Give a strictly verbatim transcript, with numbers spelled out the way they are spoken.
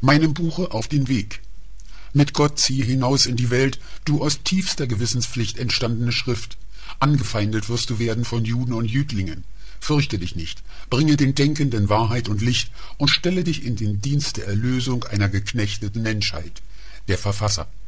Meinem Buche auf den Weg. Mit Gott ziehe hinaus in die Welt, du aus tiefster Gewissenspflicht entstandene Schrift. Angefeindet wirst du werden von Juden und Jüdlingen. Fürchte dich nicht, bringe den Denkenden Wahrheit und Licht und stelle dich in den Dienst der Erlösung einer geknechteten Menschheit. Der Verfasser.